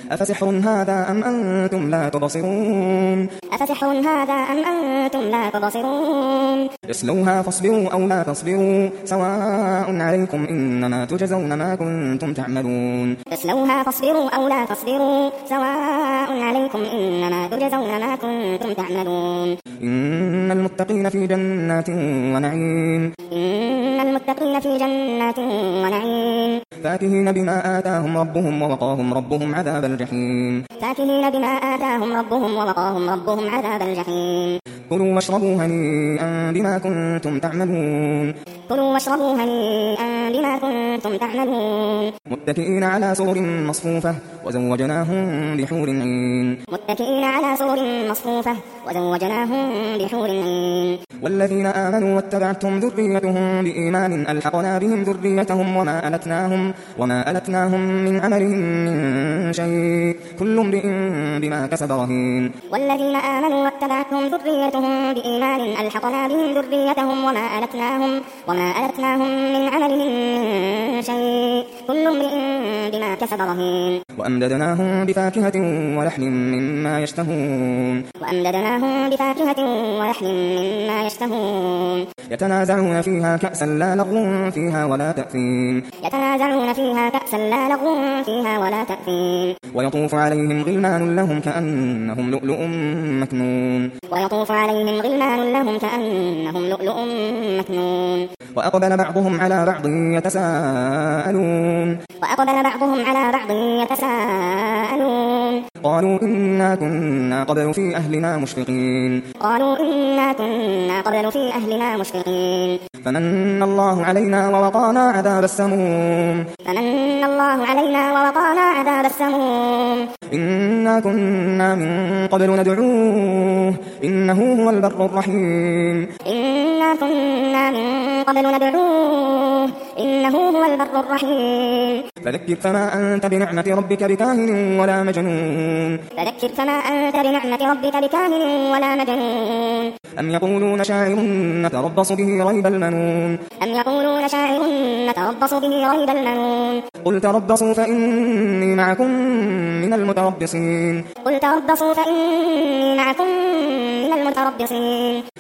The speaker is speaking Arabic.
أفسحر هذا أم أنتم لا تبصرون أفسحر هذا أم أنتم لا تبصرون اصلوها فاصبروا أو لا تصبروا سواء عليكم إنما تجزون ما كنتم تعملون اصلوها فاصبروا أو لا تصبروا سواء عليكم إنما تجزون ما كنتم تعملون إن المتقين في جنات ونعيم إن المتقين في جنات ونعيم فاكهين بما آتاهم ربهم ووقاهم ربهم عذاب الجحيم فاكهين بما آتاهم ربهم ووقاهم ربهم عذاب الجحيم كلوا واشربوا هنيئا بما كنتم تعملون كلوا واشربوا هنيئا بما كنتم تعملون متكئين على سرر مصفوفة وزوجناهم بحور عين متكئين على سرر مصفوفة وزوجناهم بحور عين والذين آمنوا واتبعتهم ذريتهم بإيمان ألحقنا بهم ذريتهم وما ألتناهم من عملهم من شيء كل امرئ بما كسب رهين والذين آمنوا واتبعتهم ذريتهم بإيمان ألحقنا بهم ذريتهم وما ألتناهم من عملهم من شيء كل امرئ بما كسب رهين وأمددناهم بفاكهة ولحم مما يشتهون يتنازعون فيها كأسا لا لغو فيها ولا تأثيم ويطوف عليهم غلمان لهم كأنهم لؤلؤ مكنون وأقبل بعضهم على بعض يتساءلون قالوا إنا كنا قبل في أهلنا مشفقين فمن الله علينا ووقانا عذاب السموم إنا كنا من قبل ندعوه إنه هو البر الرحيم فذكر فما أنت بنعمة ربك بكاهن ولا مجنون أم يقولون شاعر نتربص به ريب المنون قل تربصوا فإني معكم من المتربصين